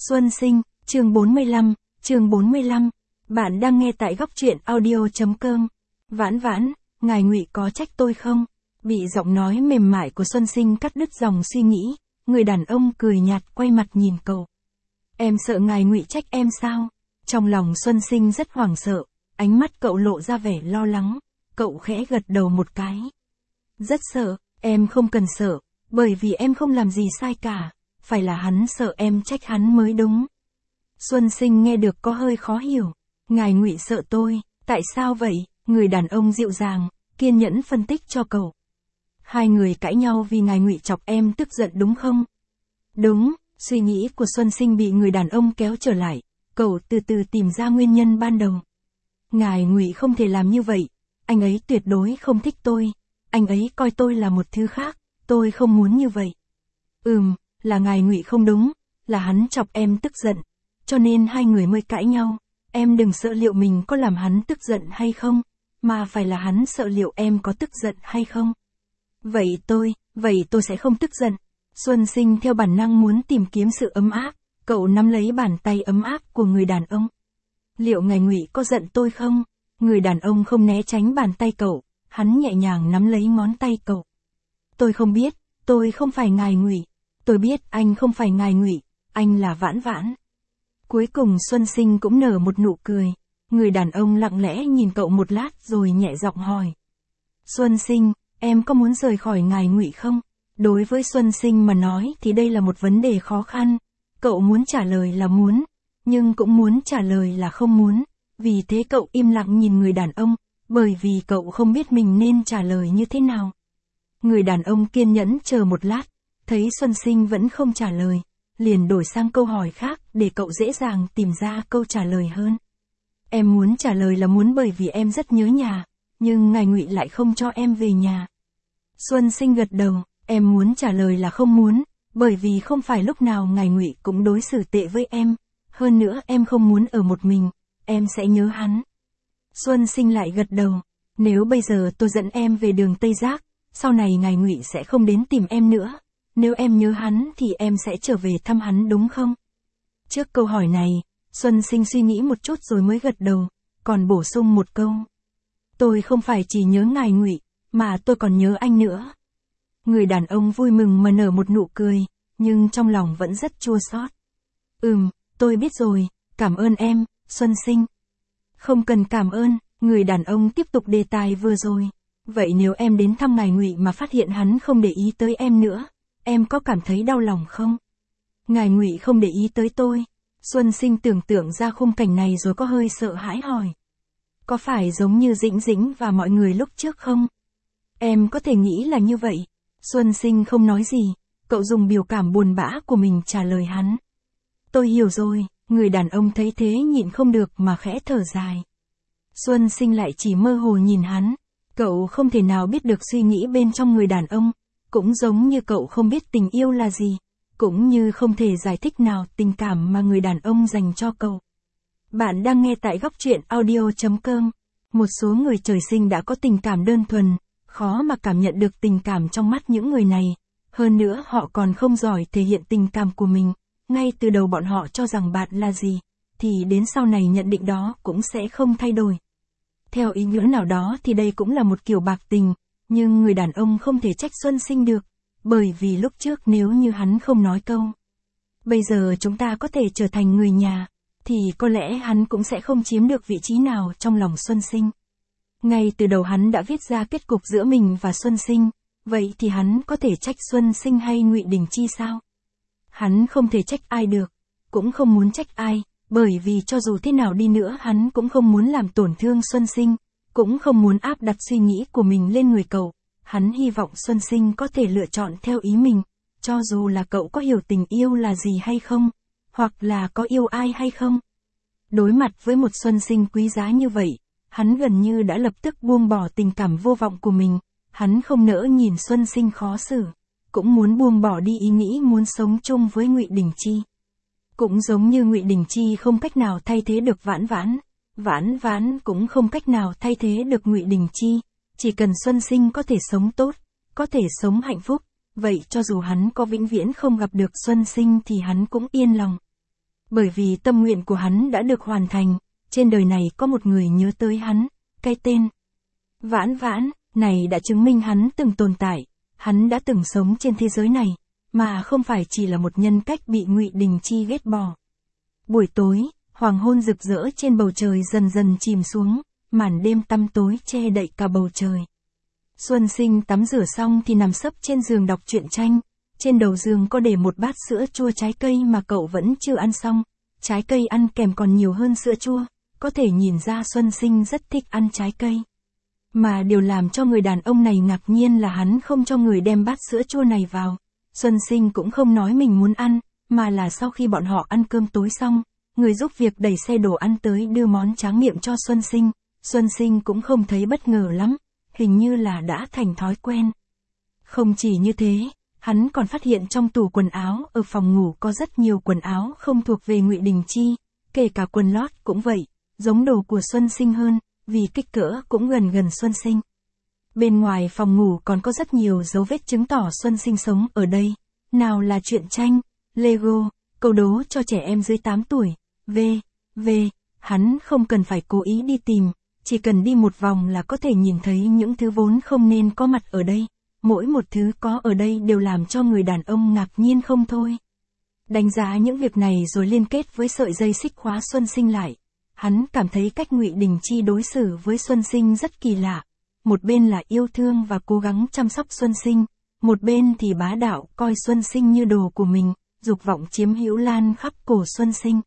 Xuân Sinh, chương 45. Bạn đang nghe tại góc truyện audio.com. Vãn vãn, ngài Ngụy có trách tôi không? Bị giọng nói mềm mại của Xuân Sinh cắt đứt dòng suy nghĩ, người đàn ông cười nhạt quay mặt nhìn cậu. Em sợ ngài Ngụy trách em sao? Trong lòng Xuân Sinh rất hoảng sợ, ánh mắt cậu lộ ra vẻ lo lắng, cậu khẽ gật đầu một cái. Rất sợ, em không cần sợ, bởi vì em không làm gì sai cả, phải là hắn sợ em trách hắn mới đúng. Xuân Sinh nghe được có hơi khó hiểu, ngài Ngụy sợ tôi, tại sao vậy? Người đàn ông dịu dàng, kiên nhẫn phân tích cho cậu. Hai người cãi nhau vì ngài Ngụy chọc em tức giận đúng không? Đúng, suy nghĩ của Xuân Sinh bị người đàn ông kéo trở lại, cậu từ từ tìm ra nguyên nhân ban đầu. Ngài Ngụy không thể làm như vậy, anh ấy tuyệt đối không thích tôi, anh ấy coi tôi là một thứ khác, tôi không muốn như vậy. Là ngài Ngụy không đúng, là hắn chọc em tức giận, cho nên hai người mới cãi nhau, em đừng sợ liệu mình có làm hắn tức giận hay không, mà phải là hắn sợ liệu em có tức giận hay không. Vậy tôi sẽ không tức giận. Xuân Sinh theo bản năng muốn tìm kiếm sự ấm áp, cậu nắm lấy bàn tay ấm áp của người đàn ông. Liệu ngài Ngụy có giận tôi không? Người đàn ông không né tránh bàn tay cậu, hắn nhẹ nhàng nắm lấy ngón tay cậu. Tôi không biết, tôi không phải ngài Ngụy. Tôi biết anh không phải ngài Ngụy, anh là Vãn Vãn. Cuối cùng Xuân Sinh cũng nở một nụ cười. Người đàn ông lặng lẽ nhìn cậu một lát rồi nhẹ giọng hỏi. Xuân Sinh, em có muốn rời khỏi ngài Ngụy không? Đối với Xuân Sinh mà nói thì đây là một vấn đề khó khăn. Cậu muốn trả lời là muốn, nhưng cũng muốn trả lời là không muốn. Vì thế cậu im lặng nhìn người đàn ông, bởi vì cậu không biết mình nên trả lời như thế nào. Người đàn ông kiên nhẫn chờ một lát, thấy Xuân Sinh vẫn không trả lời, liền đổi sang câu hỏi khác để cậu dễ dàng tìm ra câu trả lời hơn. Em muốn trả lời là muốn bởi vì em rất nhớ nhà, nhưng ngài Ngụy lại không cho em về nhà. Xuân Sinh gật đầu, em muốn trả lời là không muốn, bởi vì không phải lúc nào ngài Ngụy cũng đối xử tệ với em, hơn nữa em không muốn ở một mình, em sẽ nhớ hắn. Xuân Sinh lại gật đầu, nếu bây giờ tôi dẫn em về đường Tây Giác, sau này ngài Ngụy sẽ không đến tìm em nữa. Nếu em nhớ hắn thì em sẽ trở về thăm hắn đúng không? Trước câu hỏi này, Xuân Sinh suy nghĩ một chút rồi mới gật đầu, còn bổ sung một câu. Tôi không phải chỉ nhớ ngài Ngụy, mà tôi còn nhớ anh nữa. Người đàn ông vui mừng mà nở một nụ cười, nhưng trong lòng vẫn rất chua xót. Tôi biết rồi, cảm ơn em, Xuân Sinh. Không cần cảm ơn, người đàn ông tiếp tục đề tài vừa rồi. Vậy nếu em đến thăm ngài Ngụy mà phát hiện hắn không để ý tới em nữa, em có cảm thấy đau lòng không? Ngài Ngụy không để ý tới tôi. Xuân Sinh tưởng tượng ra khung cảnh này rồi có hơi sợ hãi hỏi. Có phải giống như Dĩnh Dĩnh và mọi người lúc trước không? Em có thể nghĩ là như vậy. Xuân Sinh không nói gì, cậu dùng biểu cảm buồn bã của mình trả lời hắn. Tôi hiểu rồi, người đàn ông thấy thế nhịn không được mà khẽ thở dài. Xuân Sinh lại chỉ mơ hồ nhìn hắn, cậu không thể nào biết được suy nghĩ bên trong người đàn ông. Cũng giống như cậu không biết tình yêu là gì, cũng như không thể giải thích nào tình cảm mà người đàn ông dành cho cậu. Bạn đang nghe tại góc truyện audio.com. Một số người trời sinh đã có tình cảm đơn thuần, khó mà cảm nhận được tình cảm trong mắt những người này. Hơn nữa họ còn không giỏi thể hiện tình cảm của mình. Ngay từ đầu bọn họ cho rằng bạn là gì, thì đến sau này nhận định đó cũng sẽ không thay đổi. Theo ý nghĩa nào đó thì đây cũng là một kiểu bạc tình. Nhưng người đàn ông không thể trách Xuân Sinh được, bởi vì lúc trước nếu như hắn không nói câu. Bây giờ chúng ta có thể trở thành người nhà, thì có lẽ hắn cũng sẽ không chiếm được vị trí nào trong lòng Xuân Sinh. Ngay từ đầu hắn đã viết ra kết cục giữa mình và Xuân Sinh, vậy thì hắn có thể trách Xuân Sinh hay Ngụy Đình Chi sao? Hắn không thể trách ai được, cũng không muốn trách ai, bởi vì cho dù thế nào đi nữa hắn cũng không muốn làm tổn thương Xuân Sinh. Cũng không muốn áp đặt suy nghĩ của mình lên người cậu, hắn hy vọng Xuân Sinh có thể lựa chọn theo ý mình, cho dù là cậu có hiểu tình yêu là gì hay không, hoặc là có yêu ai hay không. Đối mặt với một Xuân Sinh quý giá như vậy, hắn gần như đã lập tức buông bỏ tình cảm vô vọng của mình, hắn không nỡ nhìn Xuân Sinh khó xử, cũng muốn buông bỏ đi ý nghĩ muốn sống chung với Ngụy Đình Chi. Cũng giống như Ngụy Đình Chi không cách nào thay thế được Vãn Vãn. Vãn Vãn cũng không cách nào thay thế được Ngụy Đình Chi, chỉ cần Xuân Sinh có thể sống tốt, có thể sống hạnh phúc, vậy cho dù hắn có vĩnh viễn không gặp được Xuân Sinh thì hắn cũng yên lòng. Bởi vì tâm nguyện của hắn đã được hoàn thành, trên đời này có một người nhớ tới hắn, cái tên Vãn Vãn, này đã chứng minh hắn từng tồn tại, hắn đã từng sống trên thế giới này, mà không phải chỉ là một nhân cách bị Ngụy Đình Chi ghét bỏ. Buổi tối, hoàng hôn rực rỡ trên bầu trời dần dần chìm xuống, màn đêm tăm tối che đậy cả bầu trời. Xuân Sinh tắm rửa xong thì nằm sấp trên giường đọc truyện tranh, trên đầu giường có để một bát sữa chua trái cây mà cậu vẫn chưa ăn xong, trái cây ăn kèm còn nhiều hơn sữa chua, có thể nhìn ra Xuân Sinh rất thích ăn trái cây. Mà điều làm cho người đàn ông này ngạc nhiên là hắn không cho người đem bát sữa chua này vào. Xuân Sinh cũng không nói mình muốn ăn, mà là sau khi bọn họ ăn cơm tối xong, người giúp việc đẩy xe đồ ăn tới đưa món tráng miệng cho Xuân Sinh. Xuân Sinh cũng không thấy bất ngờ lắm, hình như là đã thành thói quen. Không chỉ như thế, hắn còn phát hiện trong tủ quần áo ở phòng ngủ có rất nhiều quần áo không thuộc về Ngụy Đình Chi, kể cả quần lót cũng vậy, giống đồ của Xuân Sinh hơn, vì kích cỡ cũng gần Xuân Sinh. Bên ngoài phòng ngủ còn có rất nhiều dấu vết chứng tỏ Xuân Sinh sống ở đây, nào là truyện tranh, Lego, câu đố cho trẻ em dưới 8 tuổi, hắn không cần phải cố ý đi tìm, chỉ cần đi một vòng là có thể nhìn thấy những thứ vốn không nên có mặt ở đây, mỗi một thứ có ở đây đều làm cho người đàn ông ngạc nhiên không thôi. Đánh giá những việc này rồi liên kết với sợi dây xích khóa Xuân Sinh lại. Hắn cảm thấy cách Ngụy Đình Chi đối xử với Xuân Sinh rất kỳ lạ. Một bên là yêu thương và cố gắng chăm sóc Xuân Sinh, một bên thì bá đạo coi Xuân Sinh như đồ của mình, dục vọng chiếm hữu lan khắp cổ Xuân Sinh.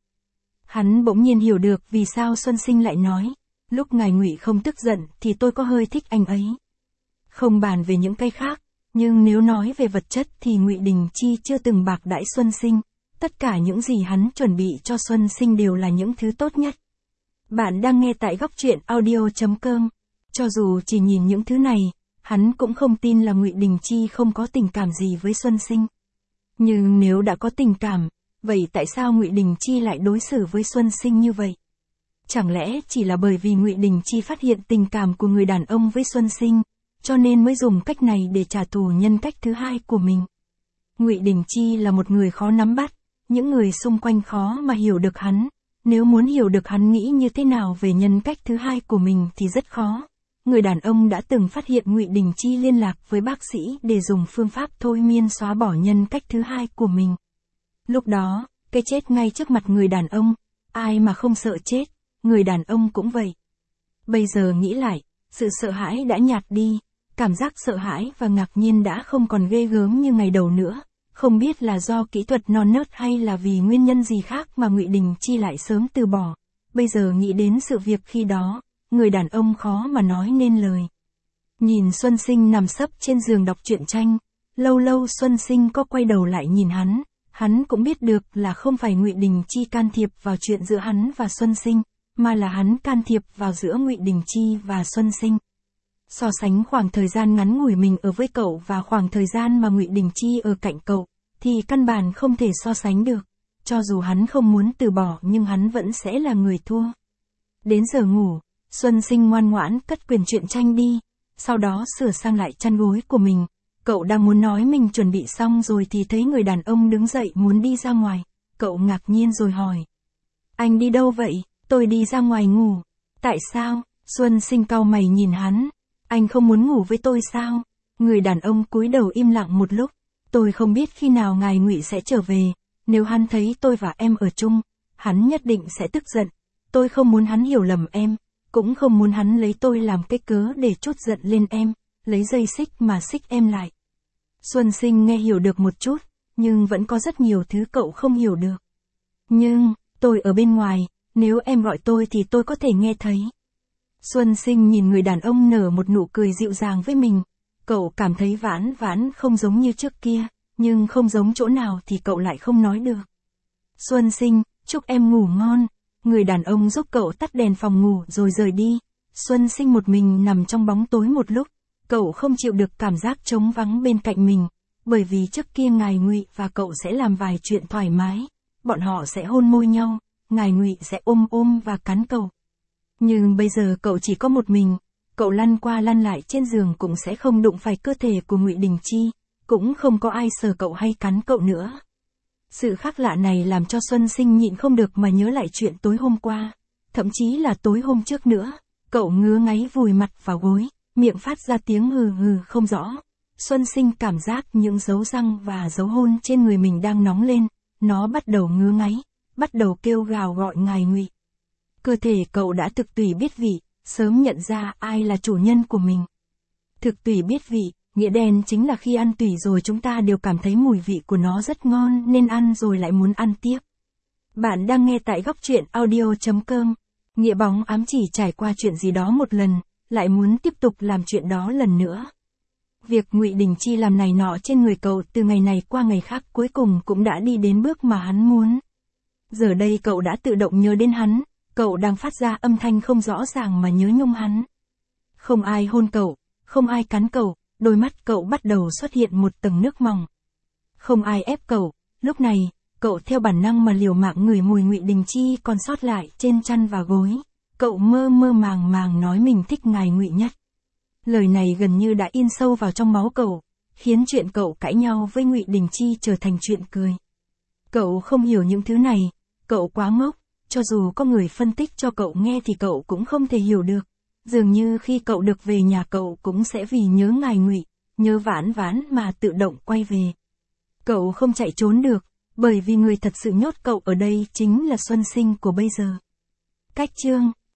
Hắn bỗng nhiên hiểu được vì sao Xuân Sinh lại nói, lúc ngài Ngụy không tức giận thì tôi có hơi thích anh ấy. Không bàn về những cái khác, nhưng nếu nói về vật chất thì Ngụy Đình Chi chưa từng bạc đãi Xuân Sinh, tất cả những gì hắn chuẩn bị cho Xuân Sinh đều là những thứ tốt nhất. Bạn đang nghe tại góc truyện audio.com. Cho dù chỉ nhìn những thứ này, hắn cũng không tin là Ngụy Đình Chi không có tình cảm gì với Xuân Sinh. Nhưng nếu đã có tình cảm, vậy tại sao Ngụy Đình Chi lại đối xử với Xuân Sinh như vậy? Chẳng lẽ chỉ là bởi vì Ngụy Đình Chi phát hiện tình cảm của người đàn ông với Xuân Sinh, cho nên mới dùng cách này để trả thù nhân cách thứ hai của mình? Ngụy Đình Chi là một người khó nắm bắt, những người xung quanh khó mà hiểu được hắn. Nếu muốn hiểu được hắn nghĩ như thế nào về nhân cách thứ hai của mình thì rất khó. Người đàn ông đã từng phát hiện Ngụy Đình Chi liên lạc với bác sĩ để dùng phương pháp thôi miên xóa bỏ nhân cách thứ hai của mình. Lúc đó, cái chết ngay trước mặt người đàn ông, ai mà không sợ chết, người đàn ông cũng vậy. Bây giờ nghĩ lại, sự sợ hãi đã nhạt đi, cảm giác sợ hãi và ngạc nhiên đã không còn ghê gớm như ngày đầu nữa. Không biết là do kỹ thuật non nớt hay là vì nguyên nhân gì khác mà Ngụy Đình Chi lại sớm từ bỏ. Bây giờ nghĩ đến sự việc khi đó, người đàn ông khó mà nói nên lời. Nhìn Xuân Sinh nằm sấp trên giường đọc truyện tranh, lâu lâu Xuân Sinh có quay đầu lại nhìn hắn cũng biết được là không phải Ngụy Đình Chi can thiệp vào chuyện giữa hắn và Xuân Sinh, mà là hắn can thiệp vào giữa Ngụy Đình Chi và Xuân Sinh. So sánh khoảng thời gian ngắn ngủi mình ở với cậu và khoảng thời gian mà Ngụy Đình Chi ở cạnh cậu, thì căn bản không thể so sánh được. Cho dù hắn không muốn từ bỏ nhưng hắn vẫn sẽ là người thua. Đến giờ ngủ, Xuân Sinh ngoan ngoãn cất quyển truyện tranh đi, sau đó sửa sang lại chăn gối của mình. Cậu đang muốn nói mình chuẩn bị xong rồi thì thấy người đàn ông đứng dậy muốn đi ra ngoài. Cậu ngạc nhiên rồi hỏi. Anh đi đâu vậy? Tôi đi ra ngoài ngủ. Tại sao? Xuân Sinh cau mày nhìn hắn. Anh không muốn ngủ với tôi sao? Người đàn ông cúi đầu im lặng một lúc. Tôi không biết khi nào ngài Ngụy sẽ trở về. Nếu hắn thấy tôi và em ở chung, hắn nhất định sẽ tức giận. Tôi không muốn hắn hiểu lầm em, cũng không muốn hắn lấy tôi làm cái cớ để trút giận lên em, lấy dây xích mà xích em lại. Xuân Sinh nghe hiểu được một chút, nhưng vẫn có rất nhiều thứ cậu không hiểu được. Nhưng, tôi ở bên ngoài, nếu em gọi tôi thì tôi có thể nghe thấy. Xuân Sinh nhìn người đàn ông nở một nụ cười dịu dàng với mình. Cậu cảm thấy Vãn Vãn không giống như trước kia, nhưng không giống chỗ nào thì cậu lại không nói được. Xuân Sinh, chúc em ngủ ngon. Người đàn ông giúp cậu tắt đèn phòng ngủ rồi rời đi. Xuân Sinh một mình nằm trong bóng tối một lúc. Cậu không chịu được cảm giác trống vắng bên cạnh mình, bởi vì trước kia ngài Ngụy và cậu sẽ làm vài chuyện thoải mái. Bọn họ sẽ hôn môi nhau, ngài Ngụy sẽ ôm và cắn cậu. Nhưng bây giờ cậu chỉ có một mình, cậu lăn qua lăn lại trên giường cũng sẽ không đụng phải cơ thể của Ngụy Đình Chi, cũng không có ai sờ cậu hay cắn cậu nữa. Sự khác lạ này làm cho Xuân Sinh nhịn không được mà nhớ lại chuyện tối hôm qua. Thậm chí là tối hôm trước nữa. Cậu ngứa ngáy vùi mặt vào gối, miệng phát ra tiếng hừ hừ không rõ. Xuân Sinh cảm giác những dấu răng và dấu hôn trên người mình đang nóng lên. Nó bắt đầu ngứa ngáy, bắt đầu kêu gào gọi ngài Ngụy. Cơ thể cậu đã thực tùy biết vị, sớm nhận ra ai là chủ nhân của mình. Thực tùy biết vị, nghĩa đen chính là khi ăn tùy rồi chúng ta đều cảm thấy mùi vị của nó rất ngon nên ăn rồi lại muốn ăn tiếp. Bạn đang nghe tại góc truyện audio.com. Nghĩa bóng ám chỉ trải qua chuyện gì đó một lần, lại muốn tiếp tục làm chuyện đó lần nữa. Việc Ngụy Đình Chi làm này nọ trên người cậu từ ngày này qua ngày khác cuối cùng cũng đã đi đến bước mà hắn muốn. Giờ đây cậu đã tự động nhớ đến hắn, cậu đang phát ra âm thanh không rõ ràng mà nhớ nhung hắn. Không ai hôn cậu, không ai cắn cậu, đôi mắt cậu bắt đầu xuất hiện một tầng nước mỏng. Không ai ép cậu, lúc này, cậu theo bản năng mà liều mạng ngửi mùi Ngụy Đình Chi còn sót lại trên chăn và gối. Cậu mơ mơ màng màng nói mình thích ngài Ngụy nhất. Lời này gần như đã in sâu vào trong máu cậu, khiến chuyện cậu cãi nhau với Ngụy Đình Chi trở thành chuyện cười. Cậu không hiểu những thứ này, cậu quá ngốc, cho dù có người phân tích cho cậu nghe thì cậu cũng không thể hiểu được. Dường như khi cậu được về nhà cậu cũng sẽ vì nhớ ngài Ngụy, nhớ Vãn Vãn mà tự động quay về. Cậu không chạy trốn được, bởi vì người thật sự nhốt cậu ở đây chính là Xuân Sinh của bây giờ. Cách chương